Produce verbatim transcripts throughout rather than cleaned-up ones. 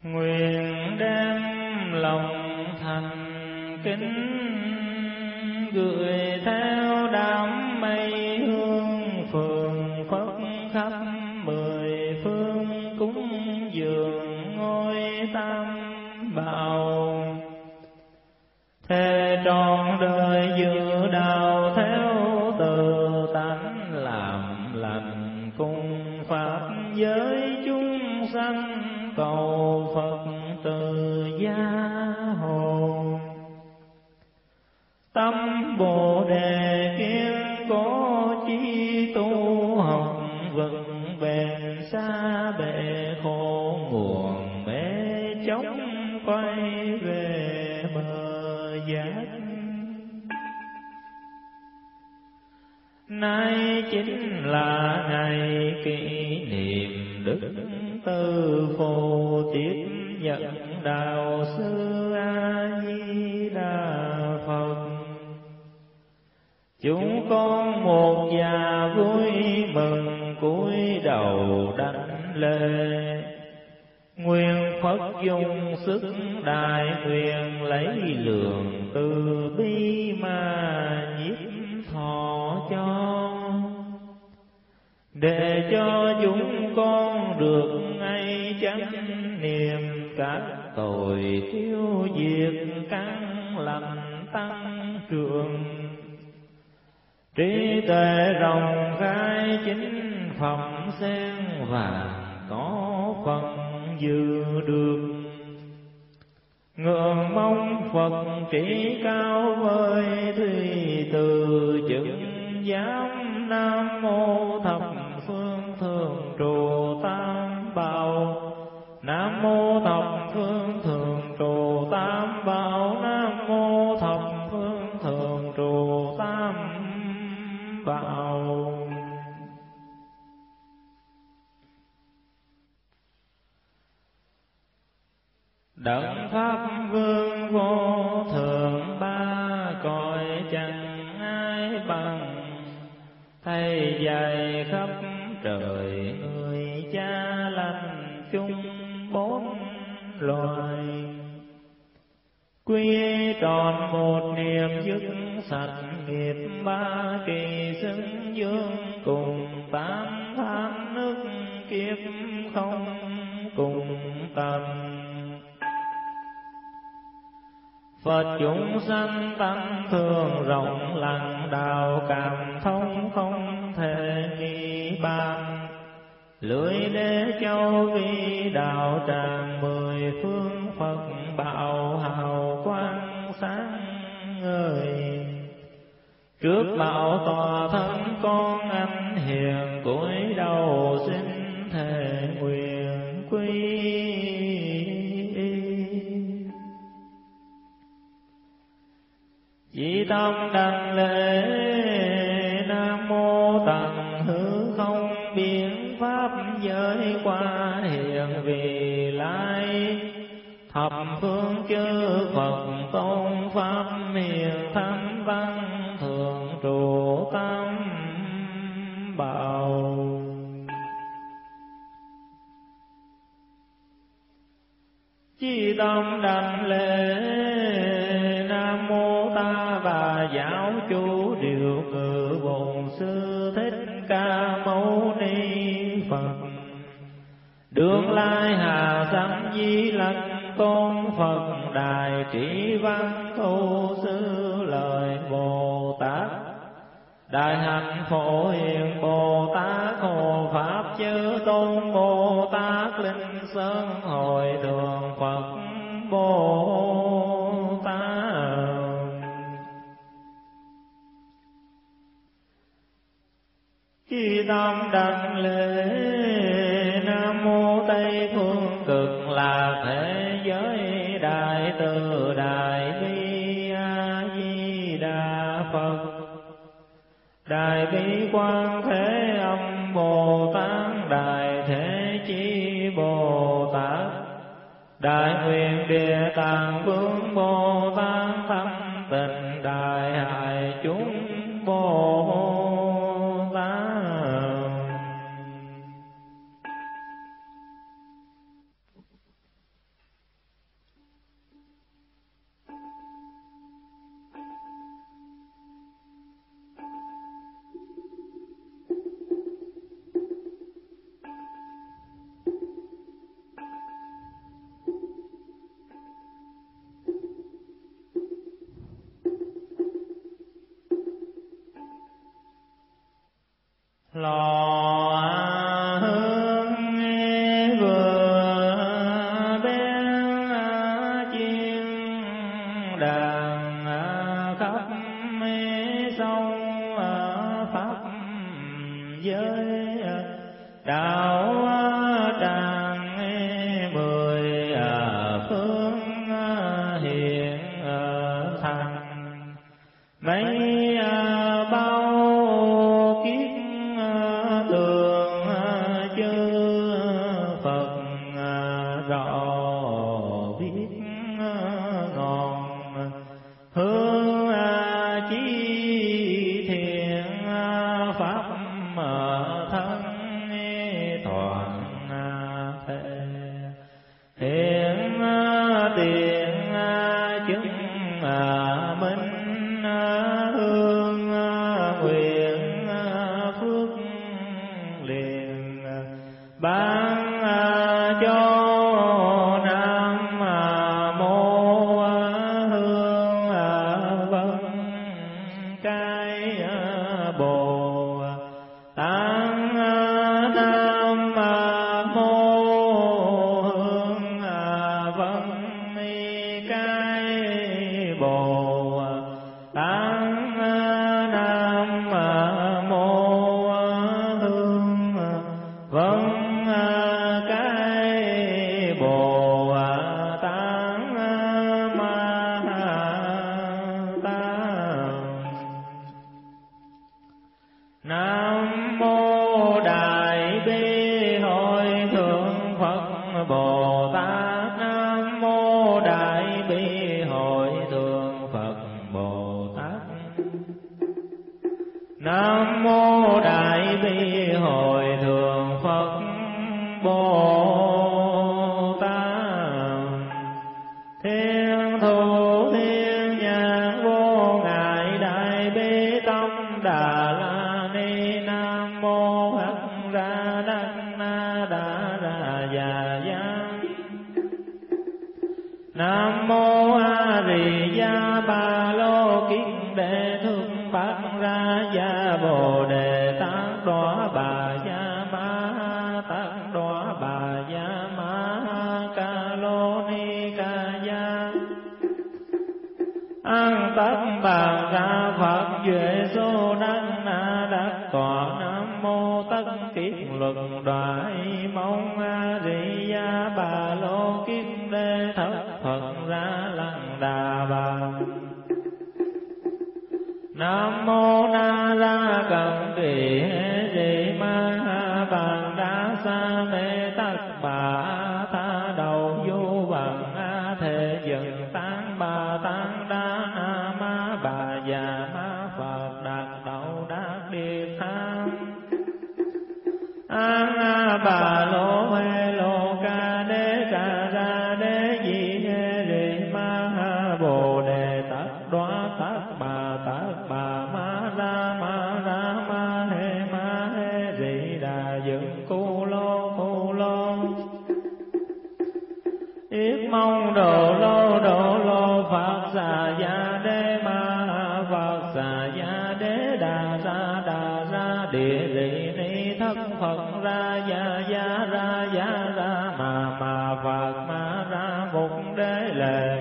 Nguyện đem lòng thành kính gửi theo đám mây hương phường phất khắp mười phương cúng dường ngôi tam bảo. Thề trọn đời giữ đạo theo từ tánh làm lành cùng pháp giới chúng sanh cầu Phật từ gia hộ. Tâm Bồ Đề kiên cố chí tu học vững bền xa bể khổ nguồn mê chóng quay về bờ giác. Nay chính là ngày kỷ niệm đức Từ Phụ tiếp nhận đạo sư A Di Đà Phật. Chúng con một nhà vui mừng cúi đầu đảnh lễ. Nguyện Phật dùng sức đại nguyện lấy lượng từ bi mà nhiếp thọ cho, để cho chúng con được ngay chánh niệm các tội tiêu diệt căn lành tăng trưởng. Trí tuệ rộng khai chính phẩm sen vàng có phần dự được. Ngưỡng mong Phật trí cao với thùy từ chứng giám. Nam mô thập phương thường trụ tam bảo. Nam mô thập phương thường trụ tam bảo. Nam mô thập phương thường trụ tam bảo. Đấng Pháp Vương vô thượng ba cõi chẳng ai bằng. Thầy dạy khắp trời người cha lành chung bốn loài. Quy tròn một niệm dứt sạch nghiệp ba kỳ xưng dương. Cùng tám tháng nước kiếp không cùng tầm. Phật chúng sanh tâm thường rộng lặng đạo cảm thông không thể nghi bàn. Lưỡi đế châu vi đạo tràng mười phương Phật bảo hào quang sáng ngời. Trước bảo tòa thân con anh hiền cúi đầu xin thề nguyện quy. Chỉ tâm đảnh lễ Nam mô tận hư không biến pháp giới qua hiện vì lai. Thập phương chư Phật tôn pháp miền thánh văn thường trụ tam bảo. Chỉ tâm đảnh lễ Nam mô Ta Bà giáo chủ điều ngự bổn sư Thích Ca Mâu Ni Phật. Đương lai hà sanh di lặc tôn Phật đài trị văn thu sư lời Bồ Tát. Đại hạnh phổ hiền Bồ Tát hộ pháp chư tôn Bồ Tát linh sơn hội thượng Phật Bồ Tát. Chi tâm đảnh lễ Nam mô Tây phương cực lạc thế giới đại từ đại bi A Di Đà Phật. Đại bi quang thế âm Bồ Tát. Đại thế chí Bồ Tát. Đại nguyện địa tạng vương Bồ Tát. Thâm tình đại hại chúng Bồ Tát. lò hương vừa bên chiên đàn khắp sông pháp giới đạo tràng mười phương hiện thành mấy bao kiếp tường chư Phật rõ biết ngon hương chí thiện pháp thân toàn thể hiện tiền chứng minh hương nguyện phước liền ban cho nam mô hương vân cái bồ tát nam mô hương vân cái bồ tát nam mô hương vân cái bồ tát ma tát. Nam mô Đại Bi Hội Thượng Phật Bồ Tát. Nam mô Đại Bi Hội Thượng Phật Bồ Tát. Nam mô Đại Bi Hội Thượng Phật Bồ Tát. Thiên thủ thiên nhãn vô ngại đại bi tâm Đà La Ni. Nam mô Hắc Ra Đắc Na Đa Ra Già Giang. Nam mô A Di Đà Ba Lô Kiết Đệ Thương Bát Ra Gia Bồ Đề Tát Đọa Bà Gia Ma Tát Đọa Bà Gia Ma Ca Lô Ni Ca Gia. An Tất Bà Ra Phật Duệ Sô Đắc Na Đắc Tọa. Nam mô Tất Kiết Luận Đoại Mong A Di Đà Bà Lô Kiết Đê Thất Phật Ra Lăng Đà Bà. Nam mô Na Ra Cẩn Trì Hê Di Ma Ha Bàn Đa Sa Mê Tất Bà Tha Đầu Du Bằng A Thê Dần Tán Bà Tán Đa Na Ma Bà Già Ma Phật Đạt Đậu Đạt Điệt Tham. An A Bà Lô Hê Lô Ca Đế Ca Ra Đế Di Hê Rì Ma Ha Bồ Đề Tát Đoá Tát Bà Tát Bà Ma Ra Ma Ra Ma Hê Ma Hê Rì Đà Dựng Cu Lô Cu Lô. Yết mong Đồ Lô Đồ Lô Phật Xà Gia Đế Ma Phật Xà Gia Đế Đà Ra Đà Ra Địa Rì Ni Thất Phật Ra Gia Gia Ra Gia Ra Ma Ma Phật Ma Ra Mục Đế Lệ.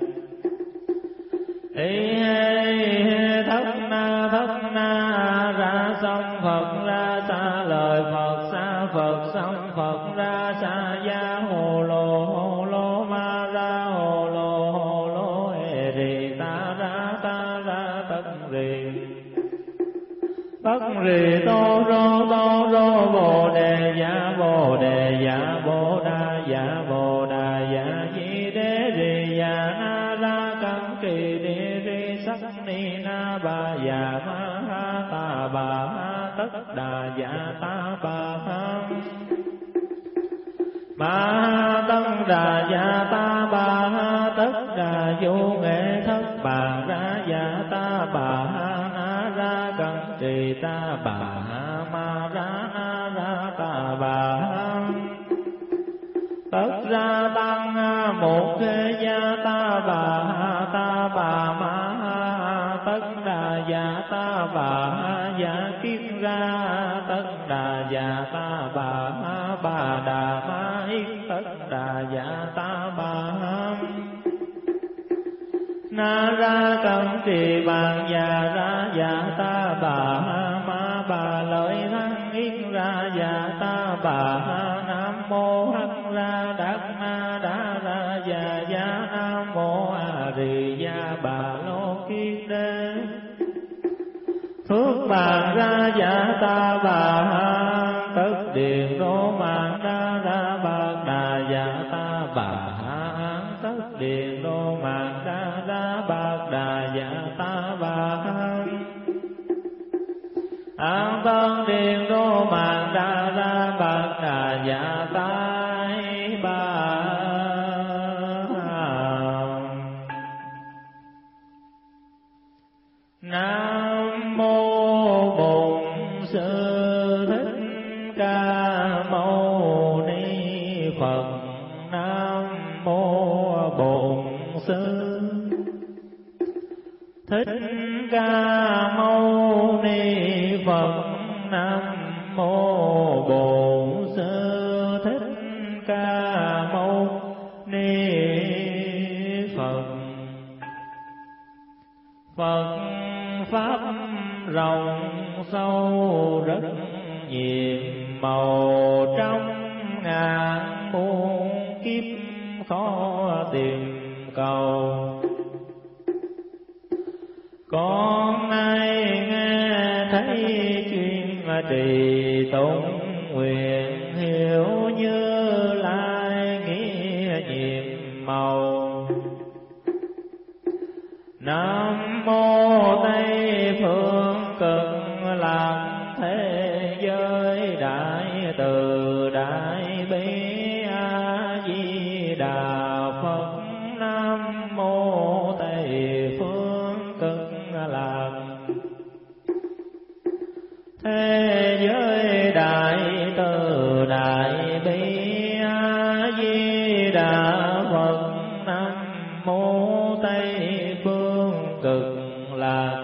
Ý hê thất na thất na ra sông Phật ra xa lời Phật xa Phật sông Phật ra xa gia hồ lô hồ lô ma ra hồ lô hồ lô hê rì ta ra ta ra tất rì tất rì tô rô tô rô bồ đề dạ bồ đề dạ bồ đà dạ bồ đà dạ di đế rì dạ na ra cẩn trì đi ri sắc ni na ba dạ ma ha ta bà ha tất đà dạ ta bà ha ma tân đà dạ ta bà ha tất đà vô nghệ thất bà ra dạ ta bà ha na ra cẩn trì ta bà ha ma ra na ra ta bà ha tất ra tăng một thế gia ta bà ha ta bà ma ha tất đà dạ ta bà dạ kiết ra tất đà dạ ta bà bà đà ma yết tất đà dạ ta bà na ra cẩm trì bàn dạ ra dạ ta bà ma bà lợi thắng yết ra dạ ta bà nam mô hắc ra đắc ma đa ra dạ dạ nam mô a di đà bà lô kiết đế phước bàn ra dạ ta bà tất điện đô mạng đa ra bạc đà dạ ta bà tất điện đô mạng đa ra bạc đà dạ ta bà an tân điện đô mạng đa ra bạc đà dạ ta bà nam mô bổn sư thích ca mâu ni phật nam mô bổn sư thích ca mâu ni phật nam mô bổn sư thích ca mâu ni phật. Phật pháp rộng sâu rất nhiệm màu trong ngàn muôn kiếp khó tìm cầu. Con ai nghe thấy chuyên trì tụng nguyện hiểu như lai nghĩa nhiệm màu. Nam mô Tây phương cực lạc thế giới đại từ đại bi a di đà Phật. Nam mô Tây phương cực lạc thế giới đại từ đại bi a di đà Phật. Nam mô Tây phương cực lạc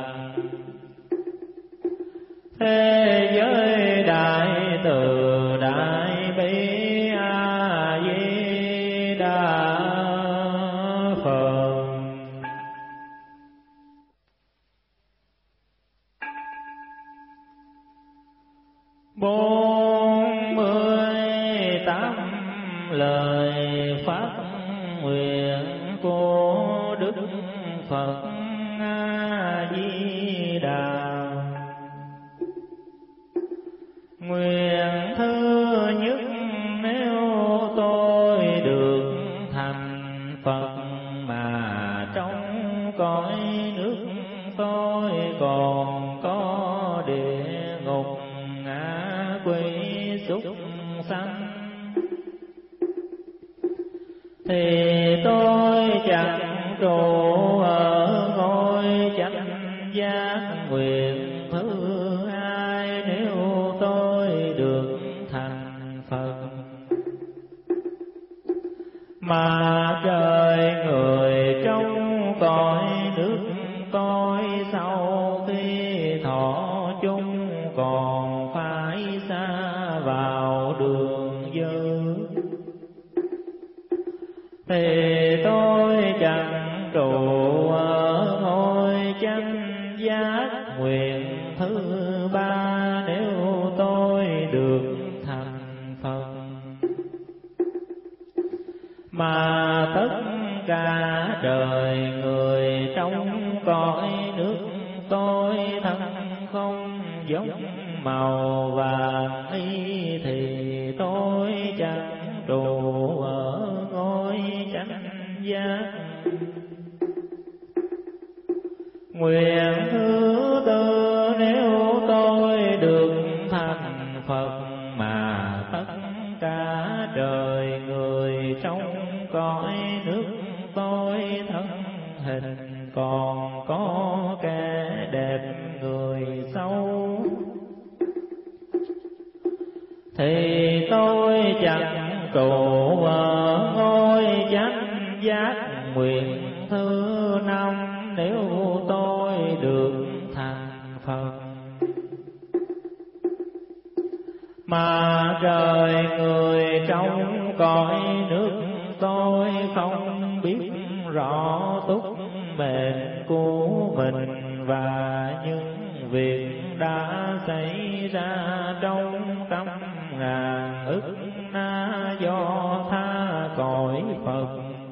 thế giới đại từ đại bi a di đà Phật. Bốn mươi tám lời phát nguyện của Đức Phật A Di Đà. Nguyện thứ nhất, nếu tôi được thành Phật mà trong cõi nước tôi còn có địa ngục ngạ quỷ súc sanh, thì tôi chẳng trụ ở ngôi chánh giác. Nguyện thứ hai, nếu tôi được thành Phật mà trời người trong cõi nước tôi sau khi thọ chung còn phải xa vào đường dơ, thì tôi chẳng trụ ở ngôi chánh giác. Nguyện thứ ba, nếu tôi được thành Phật mà tất cả đời người trong cõi nước tôi thân không giống màu vàng y, thì tôi chẳng trụ ở ngôi chánh giác. Nguyện thứ tư, nếu tôi được thành Phật mà tất cả đời người trong cõi nước tôi thân hình còn có kẻ đẹp người xấu, thì tôi chẳng trụ ở ngôi chánh giác. Nguyện thứ năm, nếu tôi được thành Mà trời người trong cõi nước tôi không biết rõ túc mệnh của mình và những việc đã xảy ra trong trăm ngàn ức na do tha cõi Phật,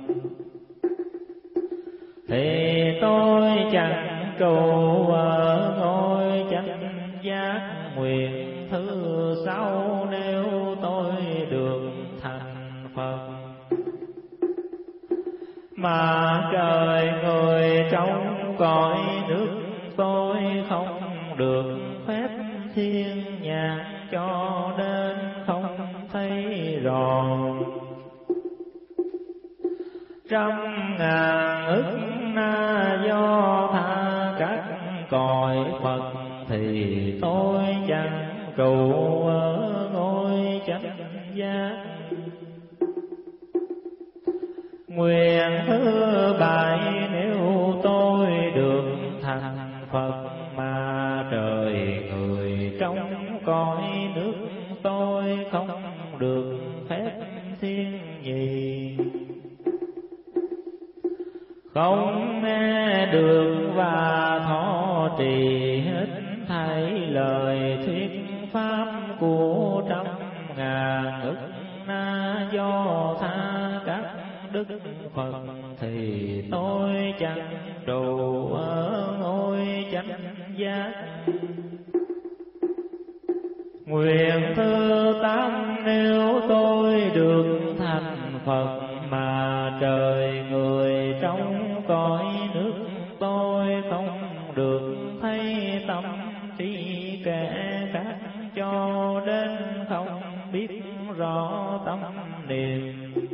thì tôi chẳng trụ ở ngôi chánh giác nguyện thứ sáu nếu tôi được thành Phật. Mà trời người trong cõi nước tôi không được phép thiên nhãn cho nên không thấy rõ trăm ngàn ức na do tha các cõi Phật, thì tôi chẳng trụ ở ngôi chánh giác nguyện thứ bảy nếu tôi được thành Phật. Mà trời người trong cõi nước tôi không được phép thiên nhì, không nghe được và thọ trì hết thảy lời thuyết pháp của trăm ngàn ức na do tha các đức Phật, thì tôi chẳng trụ ở ngôi chánh giác nguyện thứ tám nếu tôi được thành Phật. Mà trời người trong cõi nước tôi không được thấy tâm trí kẻ khác cho đến không biết rõ tâm niệm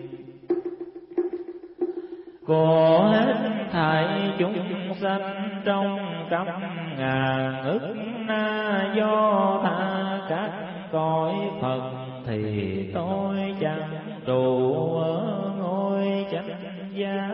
của hết thảy chúng sanh trong trăm ngàn ức na do tha các cõi Phật, thì tôi chẳng trụ ở ngôi chánh giác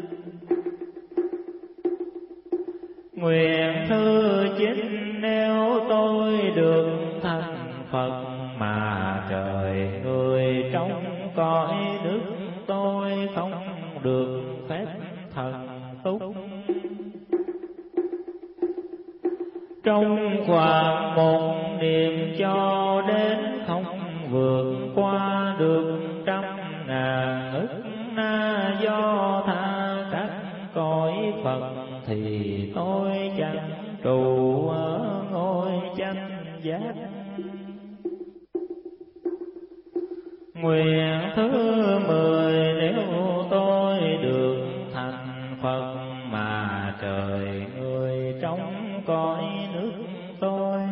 nguyện thứ chín nếu tôi được thành Phật. Mà trời người trong cõi nước tôi không được phép thần túc trong khoảng một niệm cho đến không vượt qua được trăm ngàn ức na do tha các cõi Phật, thì tôi chẳng trụ ở ngôi chánh giác nguyện thứ mười nếu tôi được thành Phật. Mà trời người trong cõi nước tôi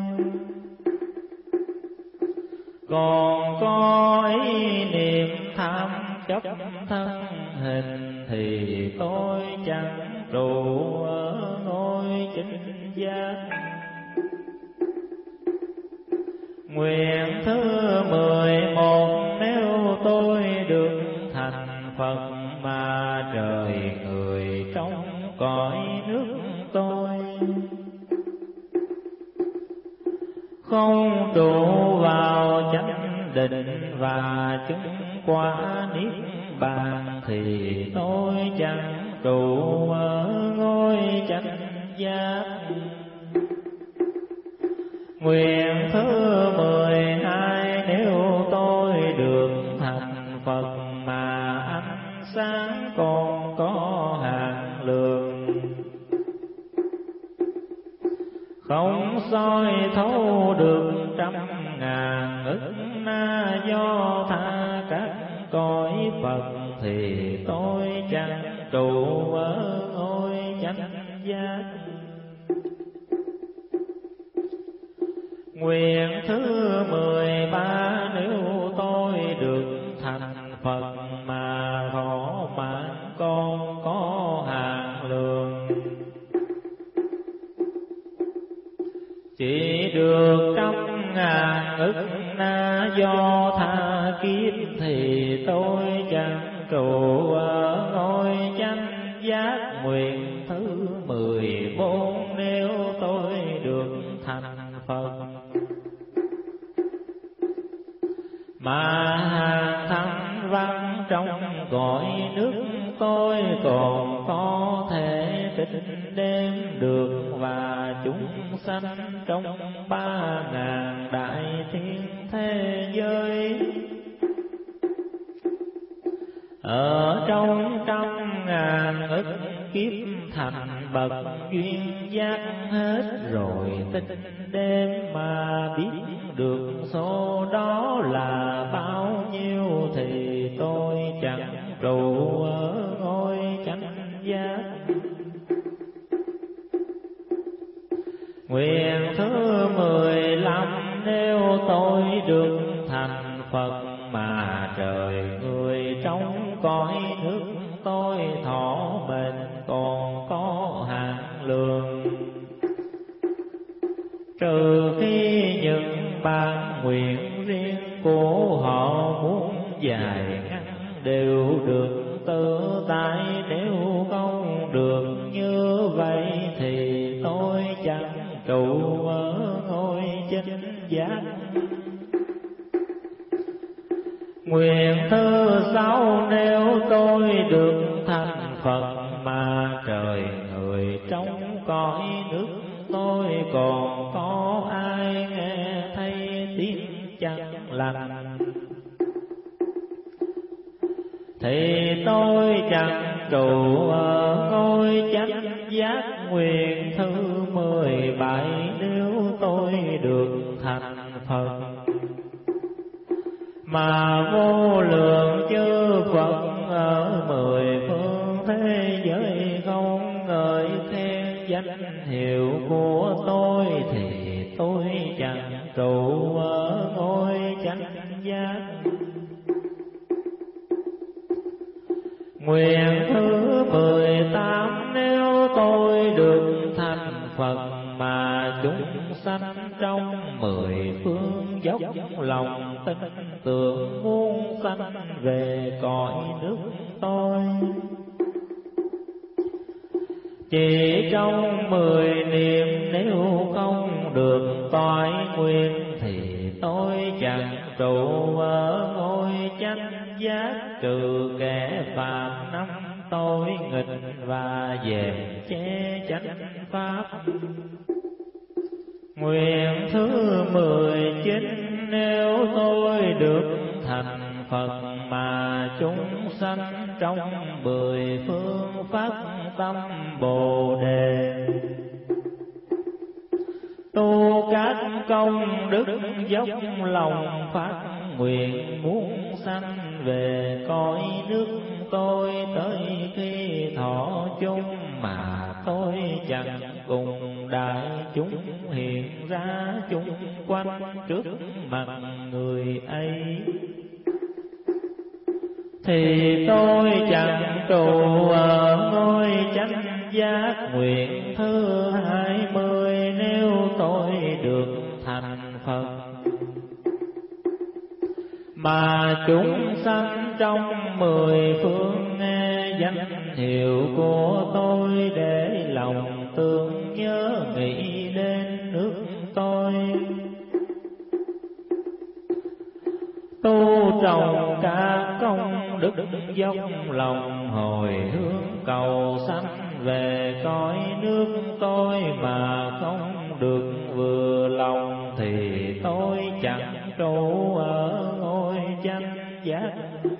còn có ý niệm tham chấp thân hình, thì tôi chẳng trụ ở ngôi chánh giác nguyện thứ mười một nếu tôi được thành Phật. Mà trời người trong cõi nước tôi không trụ vào chánh định và chứng quả niết bàn, thì tôi chẳng trụ ở ngôi chánh giác nguyện thứ mười hai nếu tôi được thành Phật. Mà ánh sáng còn có hạn lượng không soi thấu được trăm ngàn ức na do tha các cõi Phật, thì tôi chẳng trụ ở ngôi chánh giác nguyện thứ mười ba nếu tôi được thành Phật. Mà thọ mạng con có hạn lượng chỉ được trăm ngàn ức na do tha kiếp, thì tôi chẳng trụ ở ngôi chánh giác nguyện thứ mười bốn nếu tôi được thành Phật. mà hàng thanh văn trong cõi nước tôi còn có thể tính đếm được, và chúng sanh trong ba ngàn đại thiên thế giới. Ở trong trăm ngàn ức kiếp thành bậc duyên giác hết rồi tính đêm, mà biết được số đó là bao nhiêu thì tôi chẳng trụ ở ngôi chánh giác. Nguyện thứ mười lăm, nếu tôi được thành Phật mà trời người trong cõi nước tôi thọ mệnh còn có hạn lượng, trừ khi những bản nguyện riêng của họ muốn dài ngắn đều được tự tại. Nếu không được như vậy thì tôi chẳng trụ ở ngôi chánh giác. Nguyện thứ sáu, nếu tôi được thành Phật mà trời người trong cõi nước tôi còn có ai nghe thấy tiếng chẳng lành, thì tôi chẳng trụ ở ngôi chánh giác. Nguyện thứ mười bảy, nếu tôi được thành Phật mà vô lượng chư Phật ở mười phương thế giới không ngợi khen danh hiệu của tôi, thì tôi chẳng trụ ở ngôi chánh giác. Nguyện thứ mười tám, nếu tôi được thành Phật mà chúng sanh trong mười phương dốc lòng tin tưởng muốn sanh về cõi nước tôi, chỉ trong mười niệm nếu không được toại nguyện thì tôi chẳng trụ ở ngôi chánh giác, trừ kẻ phạm năm tôi nghịch và dèm che chánh pháp. Nguyện thứ mười chín, nếu tôi được thành Phật mà chúng sanh trong mười phương phát tâm Bồ Đề, tu các công đức dốc lòng phát nguyện muốn sanh về cõi nước tôi, tới khi thọ chung mà tôi chẳng cùng đại chúng hiện ra chung quanh trước mặt người ấy, thì tôi chẳng trụ ở ngôi chánh giác. Nguyện thứ hai mươi, nếu tôi được thành Phật mà chúng sanh trong mười phương nghe danh hiệu của tôi, để lòng tương nhớ nghĩ đến nước tôi, tu trồng các công đức dốc lòng hồi hướng cầu sanh về cõi nước tôi, mà không được vừa lòng thì tôi chẳng trụ ở ngôi chánh giác.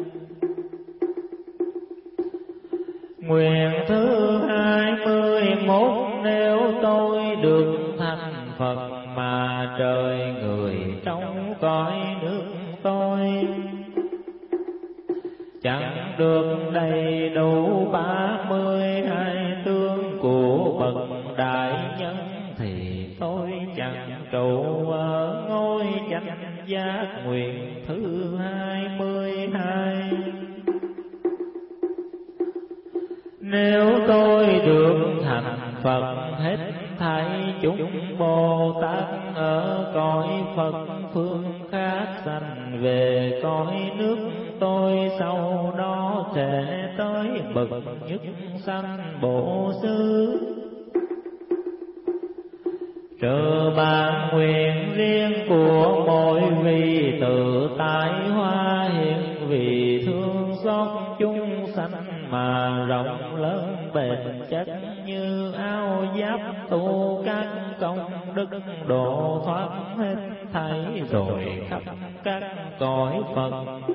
Nguyện thứ hai mươi mốt, nếu tôi được thành Phật mà trời người trong cõi nước tôi chẳng được đầy đủ ba mươi hai tướng của bậc đại nhân, thì tôi chẳng trụ ở ngôi chánh giác. Nguyện thứ hai mươi hai, nếu tôi được thành Phật hết thảy chúng Bồ Tát ở cõi Phật phương khác sanh về cõi nước tôi, sau đó sẽ tới bậc nhất sanh Bổ Sư. Trừ bản nguyện riêng của mỗi vị tự tại hoa hiện vì thương xót chúng sanh mà rộng lớn bền chắc như áo giáp tu các công đức độ thoát hết thảy rồi khắp các cõi Phật.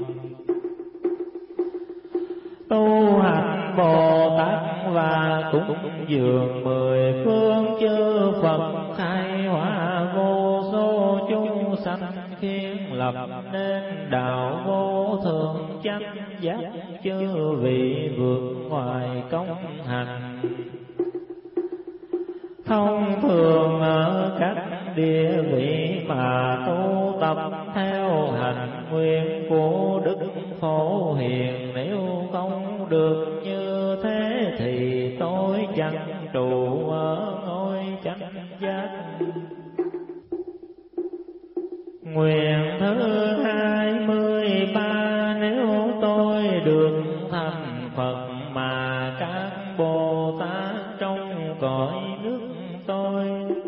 Tu hành Bồ Tát và cúng dường mười phương chư Phật khai hóa vô số chúng sanh khiến lập nên đạo vô thượng chánh giác chư vị vượt ngoài công hành. Thông thường ở các địa vị mà tu tập theo hành nguyện của Đức Phổ Hiền, nếu không được như thế thì tôi chẳng trụ ở ngôi chánh giác. Nguyện thứ hai mươi ba, nếu tôi được thành Phật mà các Bồ Tát trong cõi nước tôi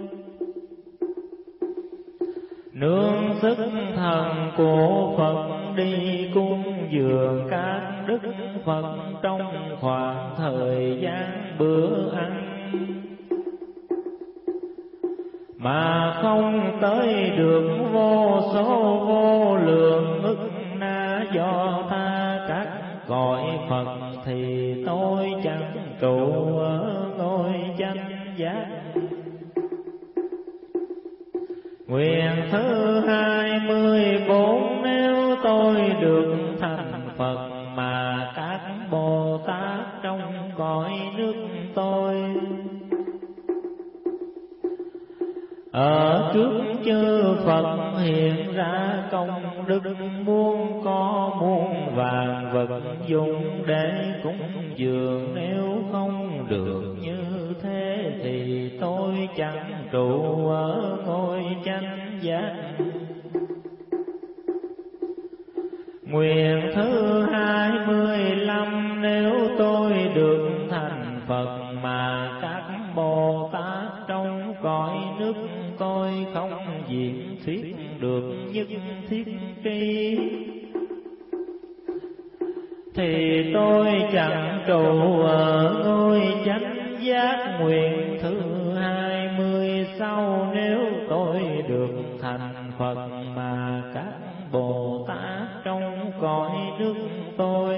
nương sức thần của Phật đi cúng dường các đức Phật trong khoảng thời gian bữa ăn, mà không tới được vô số vô lượng ức na do tha các cõi Phật thì tôi chẳng trụ ở ngôi chánh giác. Nguyện thứ hai mươi bốn, nếu tôi được thành Phật mà các Bồ Tát trong cõi nước tôi ở trước chư Phật hiện ra công đức muôn có muôn vàng vật dụng để cúng dường, nếu không được như thế thì tôi chẳng trụ ở ngôi chánh giác. Nguyện thứ hai mươi lăm, nếu tôi được thành Phật mà các Bồ Tát trong cõi nước tôi không diễn thuyết được nhất thiết tri thì tôi chẳng trụ ở ngôi chánh giác. Nguyện thứ hai mươi sáu, nếu tôi được thành Phật mà các Bồ Tát trong cõi nước tôi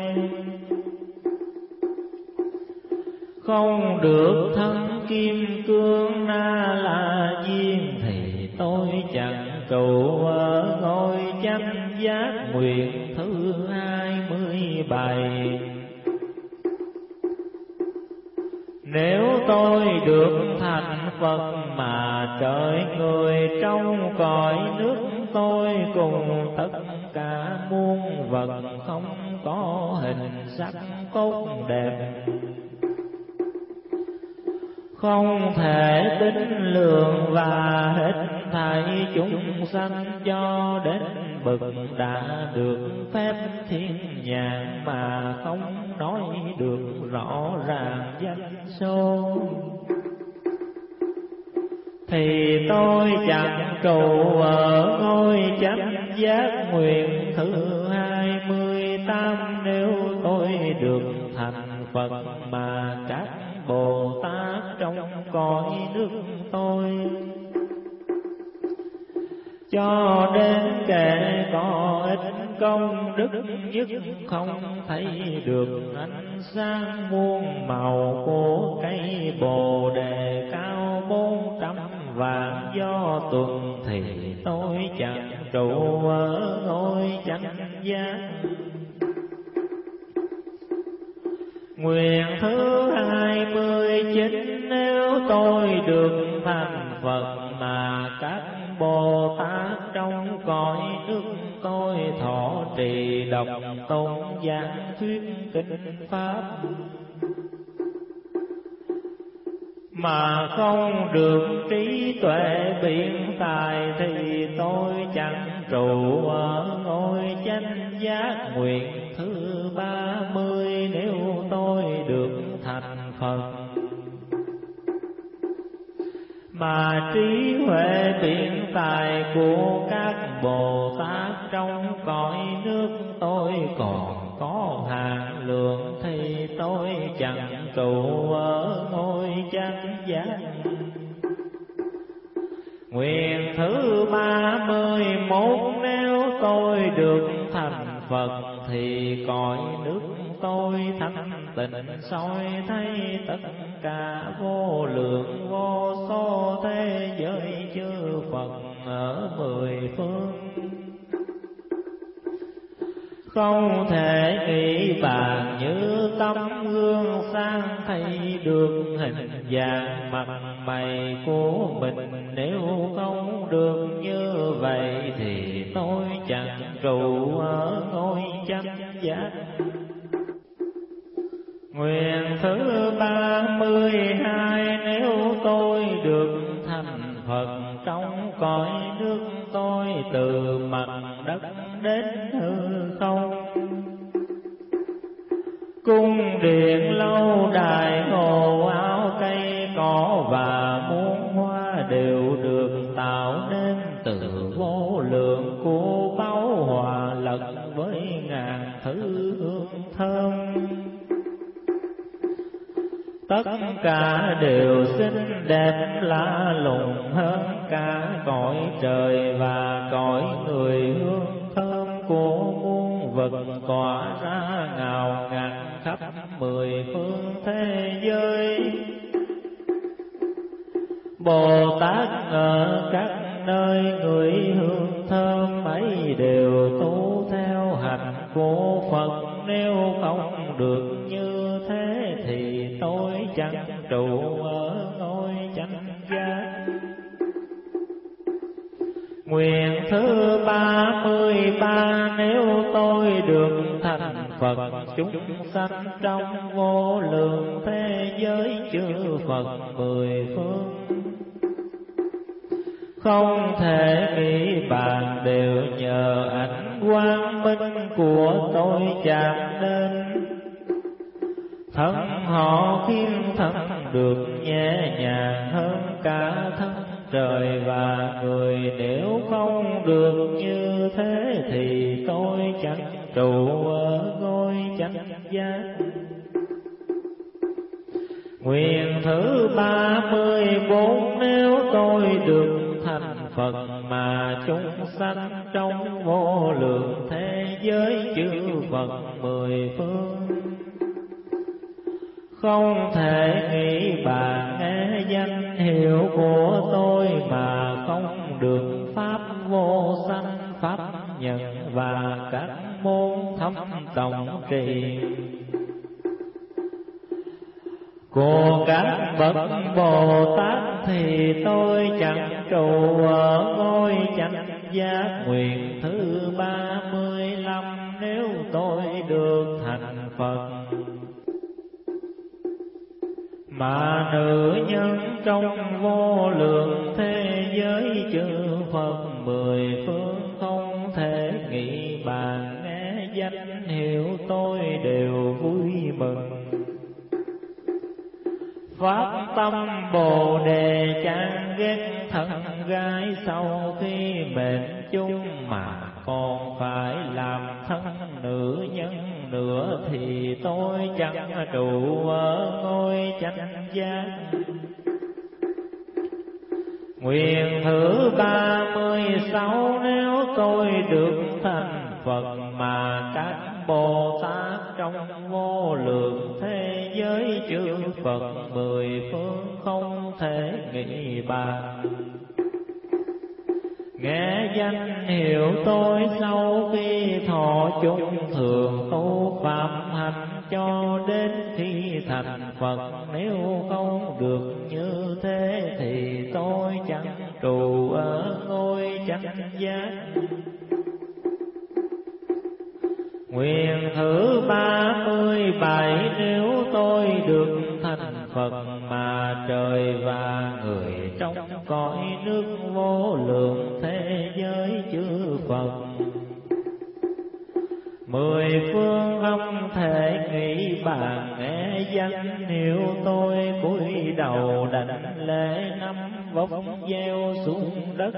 không được thân kim cương na la diên thì tôi chẳng trụ ở ngôi chánh giác. Nguyện thứ hai mươi bảy, nếu tôi được thành Phật mà trời người trong cõi nước tôi cùng tất cả muôn vật không có hình sắc tốt đẹp, không thể tính lượng và hết thảy chúng sanh cho đến bậc đã được phép thiên nhãn mà không nói được rõ ràng danh số thì tôi chẳng trụ ở ngôi chánh giác. Nguyện thứ hai mươi tám, nếu tôi được thành Phật mà các Bồ Tát trong cõi nước tôi cho đến kẻ có ích công đức nhất không thấy được ánh sáng muôn màu của cây bồ đề cao bốn trăm vạn do tuần thì tôi chẳng trụ ở ngôi chánh giác. Nguyện thứ hai mươi chín, nếu tôi được thành Phật mà các Bồ Tát trong cõi nước tôi thọ trì đọc tôn giảng thuyết kinh pháp mà không được trí tuệ biện tài thì tôi chẳng trụ ở ngôi chánh giác. Nguyện thứ ba mươi, nếu tôi được thành Phật mà trí huệ biện tài của các Bồ Tát trong cõi nước tôi còn có hạn lượng, thì tôi chẳng trụ ở ngôi chánh giác. Nguyện thứ ba mươi mốt, nếu tôi được thành Phật thì cõi nước tôi thanh tịnh, soi thấy tất cả vô lượng vô số thế giới chư Phật ở mười phương. Không thể nghĩ bàn như tấm gương sáng thấy được hình dạng mặt mày của mình. Nếu không được như vậy thì tôi chẳng trụ ở ngôi chánh giác. Nguyện thứ ba mươi hai, nếu tôi được thành Phật trong cõi nước tôi, từ mặt đất đến hư không, cung điện lâu đài hồ áo cây cỏ và muôn hoa đều được tạo nên từ vô lượng của báu hòa lẫn với ngàn thứ hương thơm. Tất cả đều xinh đẹp lạ lùng hơn cả cõi trời và cõi người. Hương thơm của muôn vật tỏa ra ngào ngạt khắp mười phương thế giới. Bồ Tát ở các nơi người hương thơm ấy đều tu theo hạnh của Phật. Nếu không được như thế thì tôi chẳng trụ ở ngôi chánh giác. Nguyện thứ ba mươi ba, nếu tôi được thành Phật chúng sanh trong vô lượng thế giới chư Phật mười phương, không thể nghĩ bàn đều nhờ ánh quang minh của tôi chạm đến. Thân họ khiến thân được nhẹ nhàng hơn cả thân trời và người. Nếu không được như thế thì tôi chẳng trụ ở ngôi chánh giác. Nguyện thứ ba mươi bốn, nếu tôi được thành Phật mà chúng sanh trong vô lượng thế giới chư Phật mười phương, không thể nghĩ bàn nghe danh hiệu của tôi mà không được pháp vô sanh, pháp nhận và các môn thâm tổng trì của các bậc Bồ Tát, thì tôi chẳng trụ ở ngôi chánh giác. Nguyện thứ ba mươi lăm, nếu tôi được thành Phật mà nữ nhân trong vô lượng thế giới chư Phật mười phương, không thể nghĩ bàn nghe danh hiệu tôi đều vui mừng. Phát tâm Bồ Đề chán ghét thân gái, sau khi mệnh chung mà còn phải làm thân nữ nhân nữa thì tôi chẳng trụ ở ngôi chánh giác. Nguyện thứ ba mươi sáu, nếu tôi được thành Phật mà các Bồ Tát trong vô lượng thế giới chư Phật mười phương, không thể nghĩ bàn nghe danh hiệu tôi, sau khi thọ chung thường tu phạm hành cho đến khi thành Phật. Nếu không được như thế thì tôi chẳng trụ ở ngôi chánh giác. Nguyện thứ ba mươi bảy, nếu tôi được thành Phật mà trời và người trong cõi nước vô lượng thế giới chư Phật mười phương, không thể nghĩ bàn nghe danh hiệu tôi cúi đầu đảnh lễ năm vóc gieo xuống đất.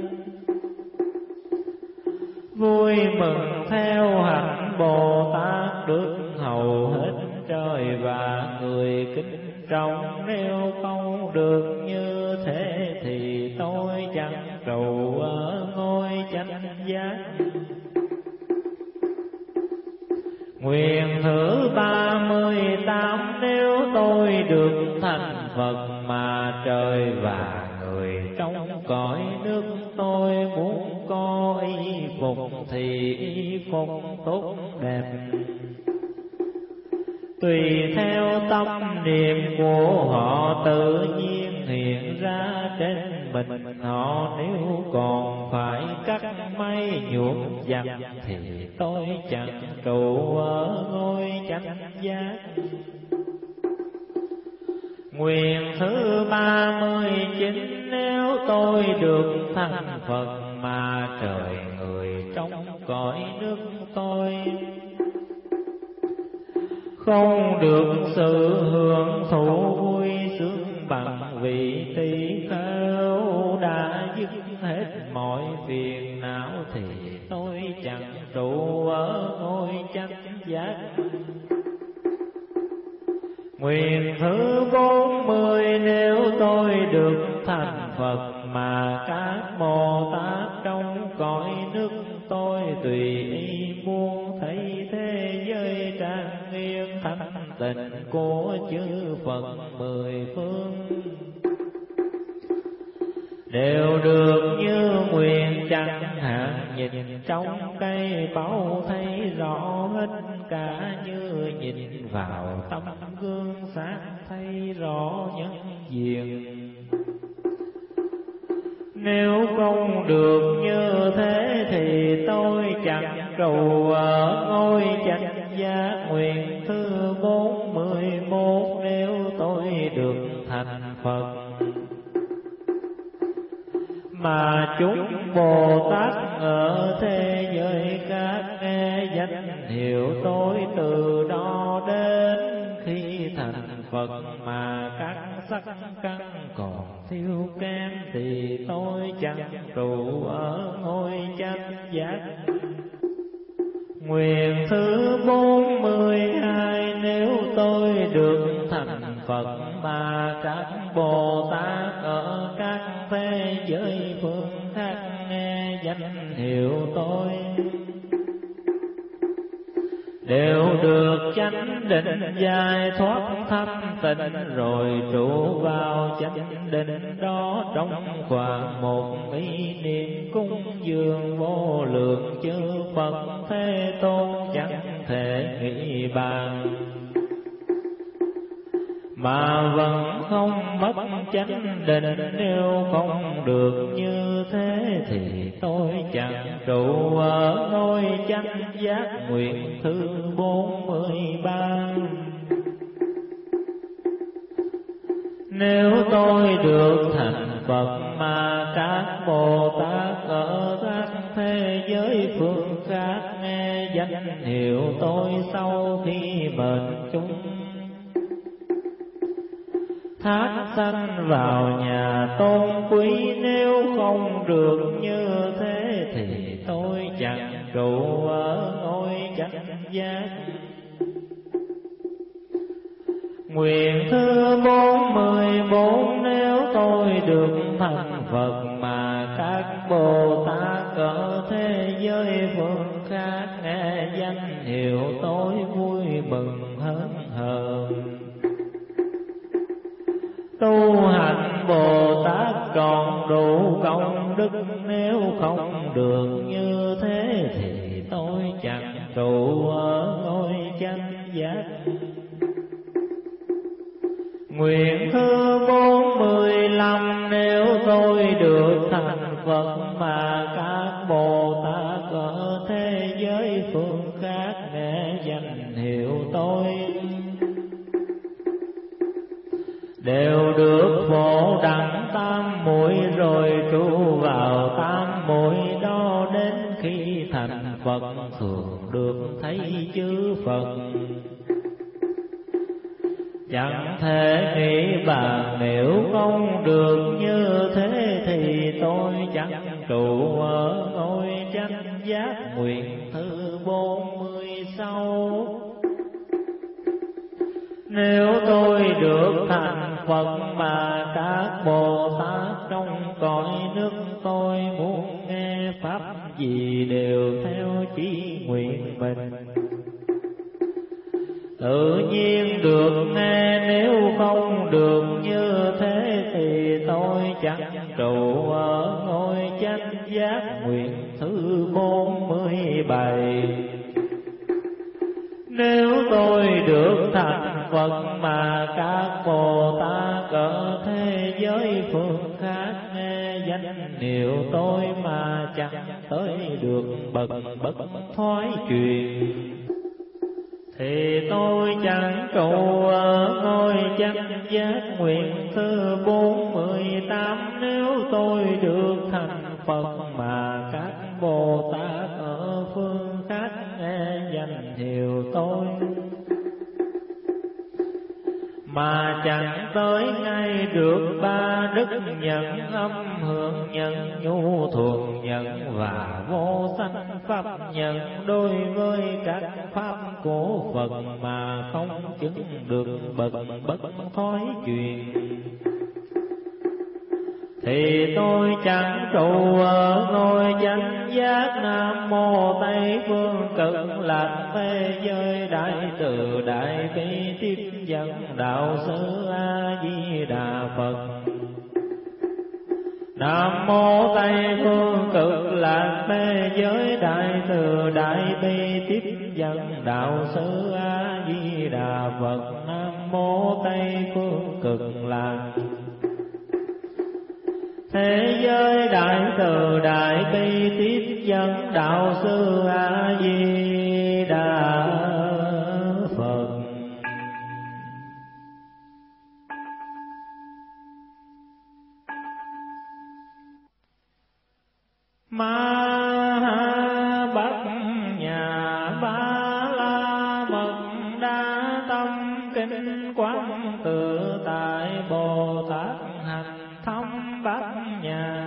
Vui mừng theo hạnh Bồ Tát được hầu hết trời và người kính trọng, nếu không được như thế thì tôi chẳng trụ ở ngôi chánh giác. Nguyện thứ ba mươi tám, nếu tôi được thành Phật mà trời và người trong cõi nước tôi muốn có y phục thì y phục tốt đẹp, tùy theo tâm niệm của họ tự nhiên hiện ra trên mình họ. Nếu còn phải cắt may nhuộm giặt thì tôi chẳng trụ ở ngôi chánh giác. Nguyện thứ ba mươi chín, nếu tôi được thành Phật mà trời người trong cõi nước tôi không được sự hưởng thụ vui sướng bằng vị tỳ kheo đã dứt hết mọi phiền não thì tôi chẳng trụ ở ngôi chánh giác. Nguyện thứ bốn mươi, nếu tôi được thành Phật mà các Bồ Tát trong cõi nước tôi tùy ý muốn thấy thế giới trang nghiêm thanh tịnh của chư Phật mười phương, đều được như nguyện chẳng hạn. Nhìn trong cây báu thấy rõ hết cả, như nhìn vào tấm gương sáng thấy rõ nhân duyên. Nếu không được như thế thì tôi chẳng trụ ở ngôi chánh giác. Nguyện thứ bốn mươi mốt, nếu tôi được thành Phật mà chúng Bồ Tát ở thế giới khác nghe danh hiệu tôi, từ đó đến khi thành Phật mà các sắc căn còn thiếu kém thì tôi chẳng trụ ở ngôi chánh giác. Nguyện thứ bốn mươi hai, nếu tôi được thành Phật mà các Bồ Tát ở các thế giới phương khác nghe danh hiệu tôi, đều được chánh định giải thoát thanh tịnh, rồi trụ vào chánh định đó trong khoảng một ý niệm cúng dường vô lượng chư Phật Thế Tôn chẳng thể nghĩ bàn. Mà vẫn không mất chánh định, nếu không được như thế thì tôi chẳng trụ ở ngôi chánh giác. Nguyện thứ bốn mươi ba, nếu tôi được thành Phật mà các Bồ Tát ở các thế giới phương khác nghe danh hiệu tôi, sau khi mệnh chúng thác sanh vào nhà tôn quý, nếu không được như thế thì tôi chẳng trụ ở ngôi chánh giác. Nguyện thứ bốn mươi bốn, nếu tôi được thành Phật mà các Bồ Tát ở thế giới phương khác nghe danh hiệu tôi vui mừng hớn hở, tu hành Bồ Tát còn đủ công đức, nếu không được như thế thì tôi chẳng trụ ở ngôi chánh giác. Nguyện thứ bốn mươi lăm, nếu tôi được thành Phật mà các Bồ Tát ở thế giới phương khác nghe danh hiệu tôi, đều được phổ đẳng tam muội, rồi trụ vào tam muội đó đến khi thành Phật thường được thấy chư Phật. Chẳng thể nghĩ bàn nếu không được như thế thì tôi chẳng trụ ở ngôi chánh giác nguyện thứ bốn mươi sáu. Nếu tôi được thành Phật mà các Bồ Tát trong cõi nước tôi muốn nghe pháp gì đều theo chí nguyện mình, tự nhiên được nghe. Nếu không được như thế thì tôi chẳng trụ ở ngôi chánh giác nguyện thứ bốn mươi bảy. Nếu tôi được thành Phật mà các Bồ Tát ở thế giới phương khác nghe danh hiệu tôi mà chẳng tới được bậc bất thoái truyền, thì tôi chẳng trụ ở ngôi chánh giác nguyện thứ bốn mươi tám. Nếu tôi được thành Phật mà các Bồ Tát ở phương khác nghe danh hiệu tôi mà chẳng tới ngay được ba đức nhận: âm hưởng nhận, nhu thuận nhận và vô sanh pháp nhận. Đối với các pháp của Phật mà không chứng được bậc bất thoái truyền, thì tôi chẳng trụ ở ngôi chánh giác. Nam mô Tây phương Cực Lạc thế giới đại từ đại bi tiếp dẫn đạo sư A Di Đà Phật. Nam mô Tây phương Cực Lạc thế giới đại từ đại bi tiếp dẫn đạo sư A Di Đà Phật. Nam mô Tây phương Cực Lạc thế giới đại từ đại bi tiếp dẫn đạo sư A Di Đà Phật. Ma Bát Nhã Ba La Mật Đa Tâm Kinh Quán Tự Tại Bồ Tát hành thâm Bát Nhã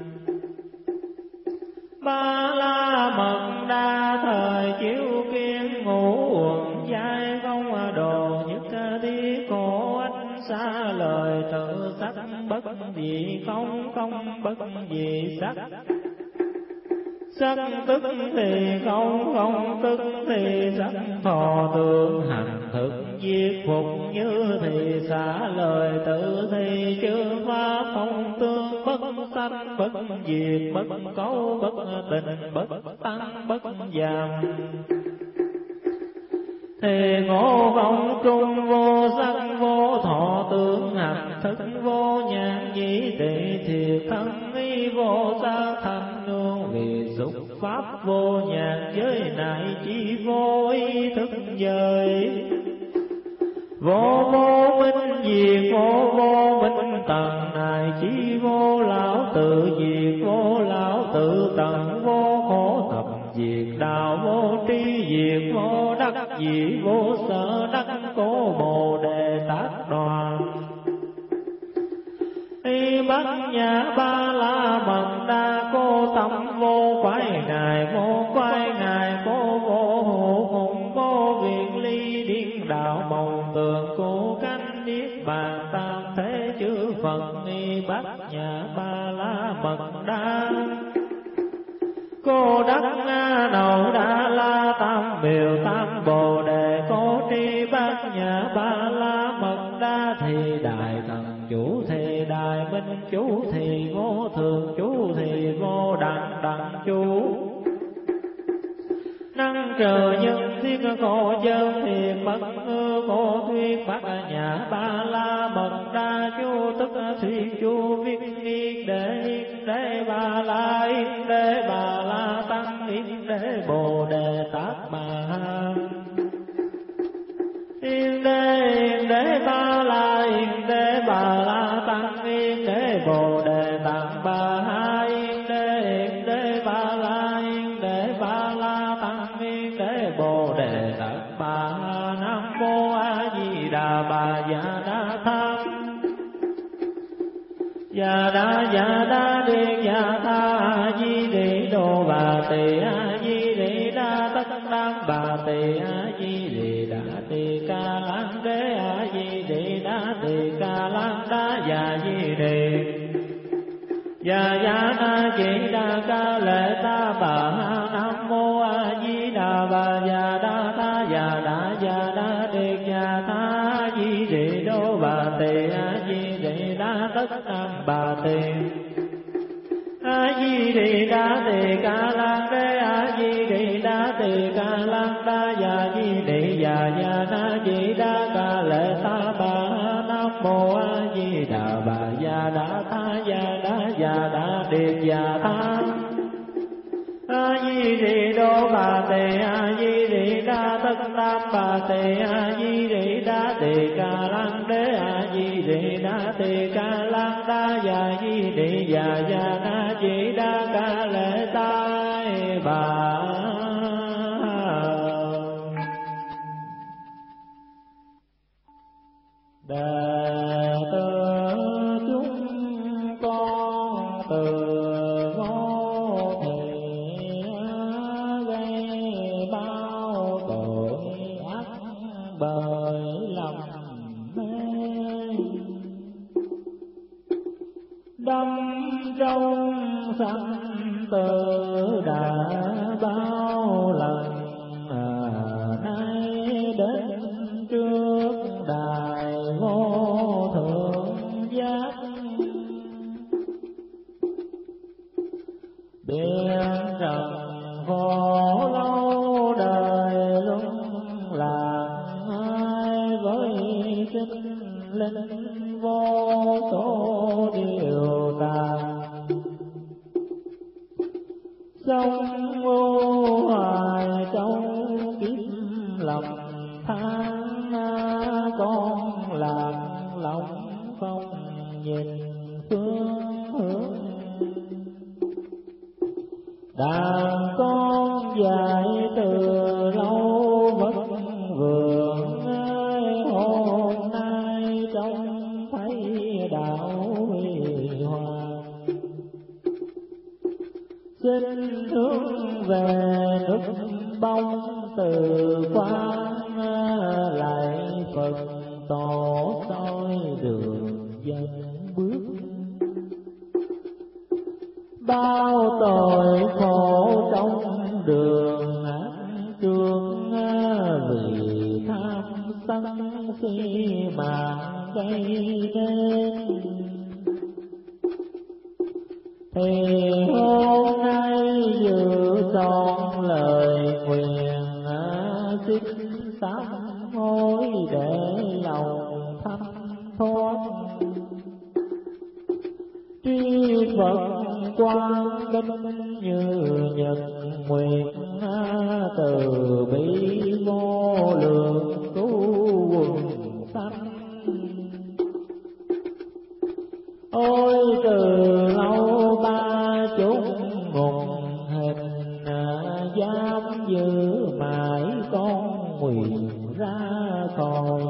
Ba La Mật Đa thời chiếu kiến ngũ uẩn giai không đồ nhất đi cổ ánh xa lời tự sắc bất dị không không bất dị sắc. Sắc tức thì không, không tức thì sắc, thọ tưởng hành thực diệt phục như thì xả lời tự thì chư pháp không tương bất sanh bất diệt bất cấu bất tình bất tăng bất giảm. Thì ngộ vọng trung vô sắc vô thọ tưởng hành thức vô nhãn nhĩ tỳ thiệt thân ý vô sắc thành nương vì xúc pháp vô nhãn giới này chỉ vô ý thức giới. Vô vô minh diệt vô vô minh tầng này chỉ vô lão tự diệt vô lão tự tầng vô khổ tập diệt đạo vô tri diệt vô đắc diệt vô sở đắc cố bồ đề tát đoàn. Y Bát Nhã Ba La Mật Đa cô tâm vô quái ngài vô quái ngài cô vô hộ hùng vô viện ly điên đạo màu tường cô canh niết bàn tam thế chư Phật. Y Bát Nhã Ba La Mật Đa cô đắc đầu Đa La tam biểu tam bồ đề cô tri. Bát Nhã Ba La Mật Đa thì đại thần chủ thì đại minh chủ thì vô thường chủ thì vô đẳng đẳng chủ. Năng trời nhân thiên khổ chân thiệt bất ngư khổ thuyết. Bát Nhã Ba La Mật Đa chu tức thuyết chu viết yên đế yên đế Ba La yên đế Ba La tăng yên đế bồ đề tát bà. Yên đế yên đế Ba La yên đế Ba La tăng yên đế bồ đề tát bà. Yên đế yên đế Ba La yên đế Ba La tăng yên đế bồ đề tát bà. Nam mô A Di Đà Bà Già đa già đa điện già tha a di đế đô bà tề a di đế đa tất đam bà tề a di đế đa tề ca lan đế a di đế đa tề ca lan đa già di đế già già na chỉ đa ca lệ ta bà nam mô a di đà bà già đa tha già đa già đa đề già tha di đế đô bà tề a di đế đa tất nam bà tề a di đế đa tề ca lan đế a di đế đa tề ca lan đa già di đế già già na chỉ đa ca lệ ta bà nam mô a di đà bà già đa tha già đa già đa đề già tha a di đế đô bà tề a di đế đa tất nam bà tề a di đế đa tề ca lan đế a di đế đa tề ca lan đa già di đế già già na chỉ đa ca lệ tai bà đệ tử chúng con từ ngô thị gây bao tội ác bởi lầm mê đâm trong sanh tử đã bao lần à, nay đến trước đài vô thượng giác biết rằng khổ lâu đời luân lạc ai với sinh linh vô số điều tàn sống vô hoài trong kiếp lầm than con làm lòng không nhìn phương hướng đàn con dạy từ lâu vất vưởng hôm nay trông thấy đạo huy hoàng xin hướng về nước bóng từ quan lại Phật tổ soi đường dân bước bao tội khổ trong đường ác trường vì tham sân si mà gây nên thì hôm nay dự trọn lời nguyện xin sám hối để lòng thâm thoát tri Phật quang minh như nhật nguyệt từ bi vô lượng cứu quần sanh ôi từ lâu ta chúng ngục hình giam giữ mãi con nguyện ra khỏi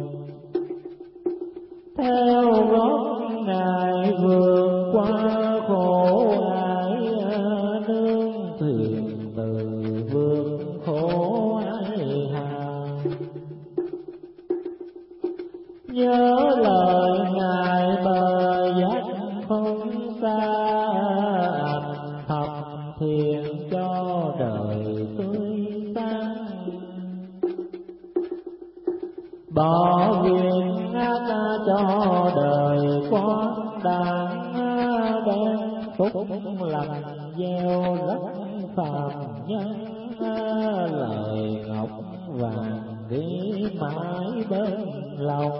theo gót ngài vượt qua khổ ải nương thuyền từ vượt khổ ải hàng nhớ lời ngài bờ giác không xa thầm thiền cho đời tươi sáng bỏ việc ác cho đời quán đàng đem phúc lành gieo đất phàm nhân lời ngọc vàng ghi mãi bên lòng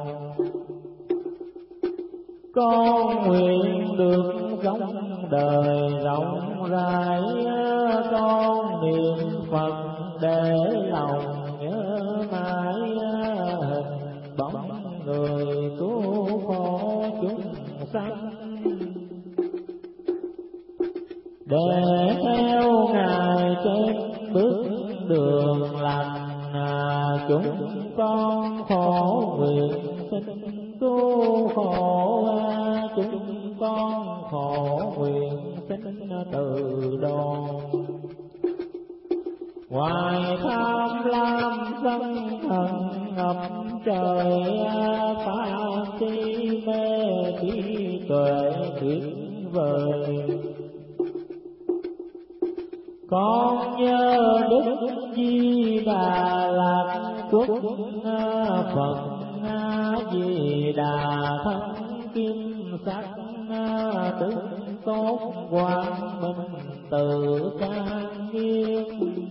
con nguyện được sống đời rộng rãi con niệm Phật để lòng nhớ mãi hình bóng người cứu khổ chúng sanh để theo ngài trên bước đường lành chúng con khổ nguyện xin cứu khổ chúng con khổ nguyện sinh từ đòn. Ngoài tham lam sân hận ngập trời, phá si mê trí tuệ tuyệt vời. Con nhớ Đức Di Đà Lạc Quốc Phật Di Đà thân kim sắc, tướng tốt quang minh tự trang nghiêm.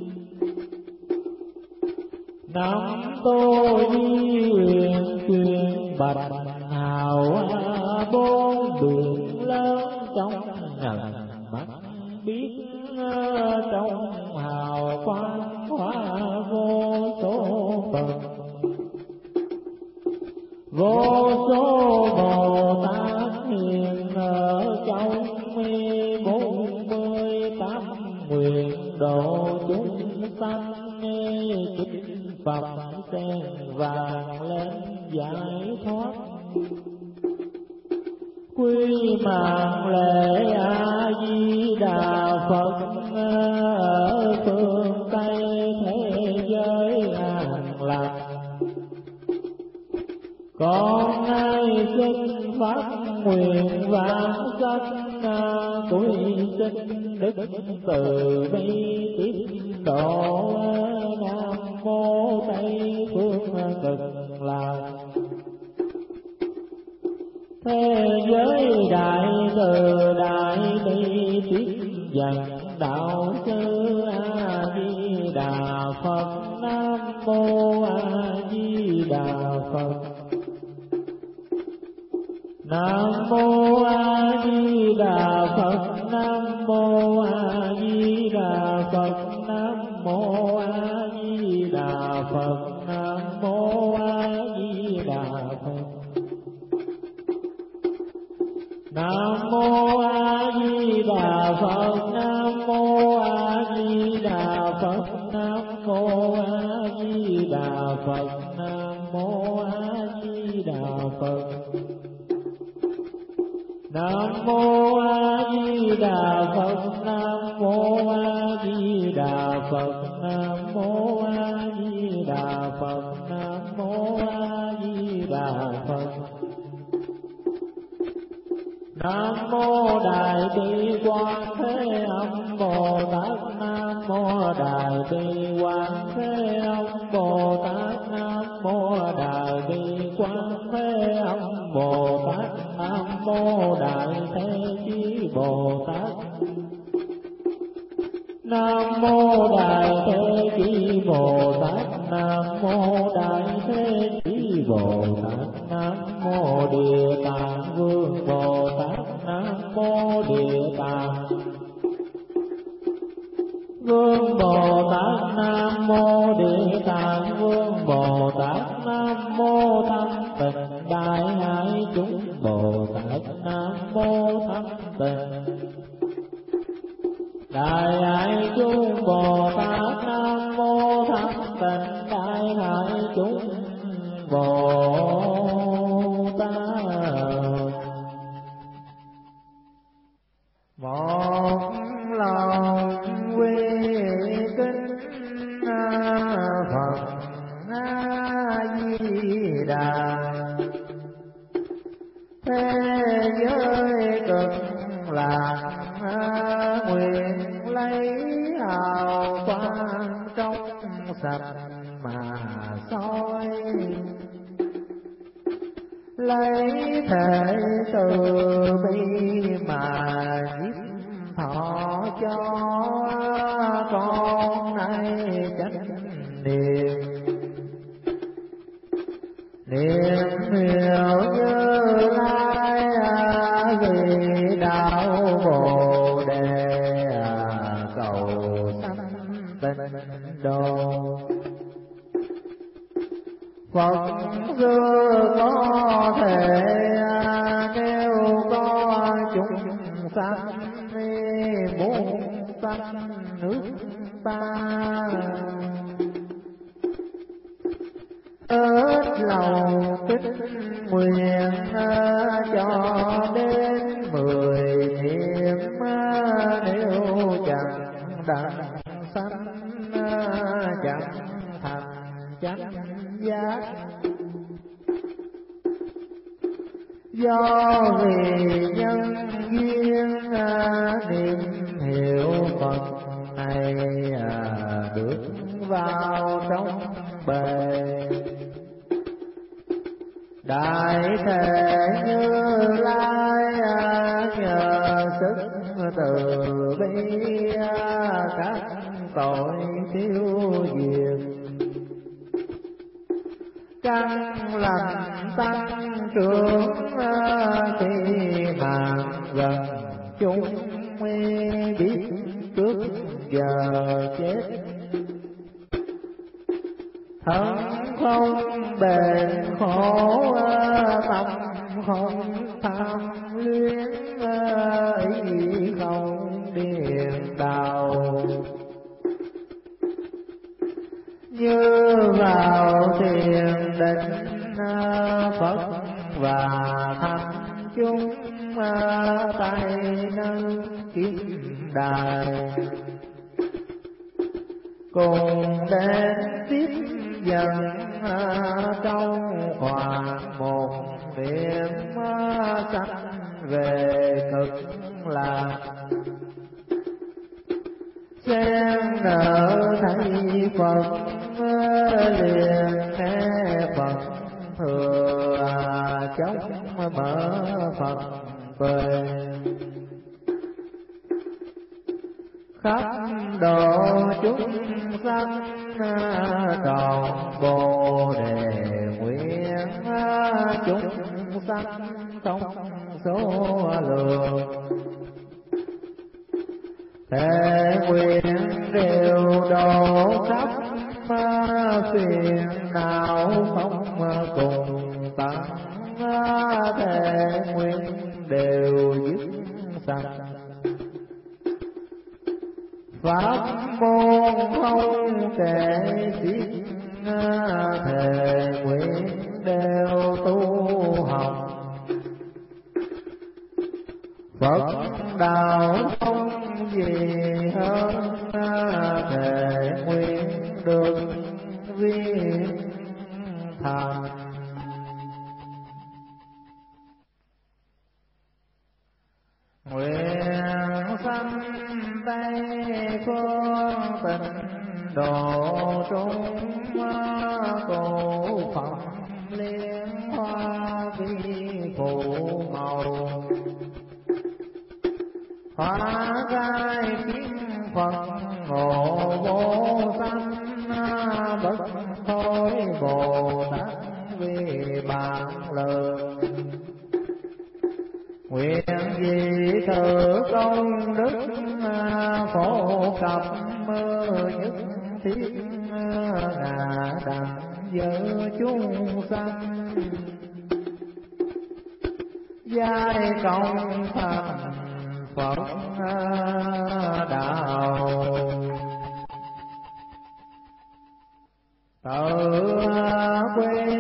Năm tôi đi nguyện truyền bạch hào, bốn biển lớn trong ngần mắt biết, trong hào quang hóa vô số Phật. Vô số Bồ Tát hiền ở trong bốn mươi tám nguyện độ chúng sanh, chích Phật sen vàng lên giải thoát. Quy mạng lễ A Di Đà Phật ở phương Tây thế giới an lạc. Con nay xin phát nguyện vãng sanh, cuối sinh đức từ bi tiếp độ. Nam mô Tây phương Cực Lạc. Thế giới đại từ đại bi tiếp dẫn đạo sư A Di Đà Phật. Nam mô A Di Đà Phật. Nam mô A Di Đà Phật. Nam mô A Di Đà Phật. Nam mô A Di Đà Phật. Nam mô A Di Đà Phật. Nam mô A Di Đà Phật. Nam mô A Di Đà Phật. Nam mô A Di Đà Phật. Nam mô A Di Đà Phật. Nam mô A Di Đà Phật. Nam mô A Di Đà Phật. Nam mô A Di Đà Phật. Nam mô A Di Đà Phật. Nam mô Đại Bi Quan Thế Âm Bồ Tát. Nam mô Đại Bi Quan Thế Âm Bồ Tát. Nam mô Đại Bi Quan Thế Âm Bồ Tát. Nam mô Đại Thế Chí Bồ Tát. Nam mô Đại Thế Chí Bồ Tát. Nam mô Đại Thế Chí Bồ Tát. Nam mô Địa Tạng Vương Bồ Tát. Nam mô Địa Tạng Vương Bồ Tát. Nam mô Địa Tạng Vương Bồ Tát. Nam mô Thanh Tịnh Đại Hải chúng Bồ Tát. Nam mô Thanh Tịnh Đại Hải chúng Bồ Tát. Nam mô Thanh Tịnh Đại Hải chúng Bồ Tát. Một lòng quy kính Phật A Di Đà. Thế giới cực lạc nguyện lấy hào quang trong sạch mà soi, lấy thể từ bi mà giúp thọ cho con nay chánh niệm. Niệm hiểu Như Lai vì đạo Bồ Đề cầu sanh tịnh độ. Phật xưa có thể nếu có chúng sanh muốn sanh nước ta, hết lòng kính nguyện cho đến mười niệm, nếu chẳng đặng sanh chẳng thành chánh giác. Do vì nhân duyên niệm hiệu Phật này được vào trong bề, Đại Thể Như Lai nhờ sức từ bi các tội tiêu diệt, căn lành tăng trưởng khi mạng gần chúng biết trước giờ chết. Thân không bền khổ tâm không tham luyến, ý không điền đào như vào thiền định Phật và thánh chúng tay nâng kiếm đài, cùng đến tiếp dần trong khoảng một niệm sanh về cực lạc. Xem nở thấy Phật liền nghe Phật thừa chốc mở Phật về, khắp độ chúng sanh tròn Bồ Đề nguyện, chúng sanh không số lượng. Thế nguyện đều độ khắp phiền não không cùng tận, thế nguyện đều dứt sạch. Pháp môn không kể xiết, thề nguyện đều tu học. Phật đạo không gì hơn, thề nguyện được viên thành. Nguyện sanh Tây phương tịnh độ trung, cổ phẩm liên hoa vi phụ màu. Hóa gai kiếm Phật ngộ vô sanh, bất thôi Bồ Tát vì bản lượng. Nguyện gì thử công đức phổ cập nhất thiết, ngã đặng giữa chúng sanh. Giai công thành Phật đạo, tự quê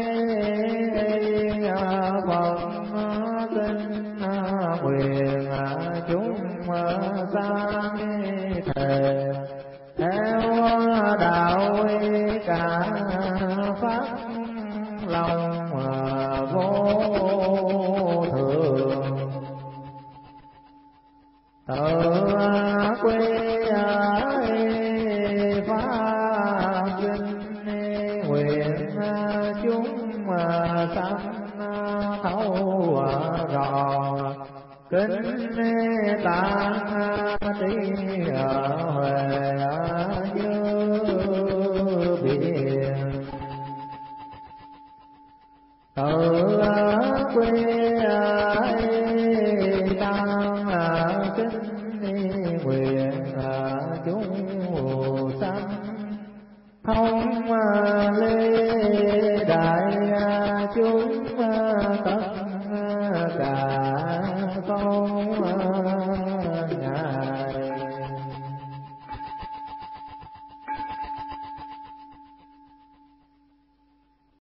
Phật tinh nguyện chúng sanh thề, theo đạo cả pháp lòng vô thường. Tự quê pháp sinh nguyện chúng sanh thấu rõ, kính tạng trí huệ như biển. Tự quê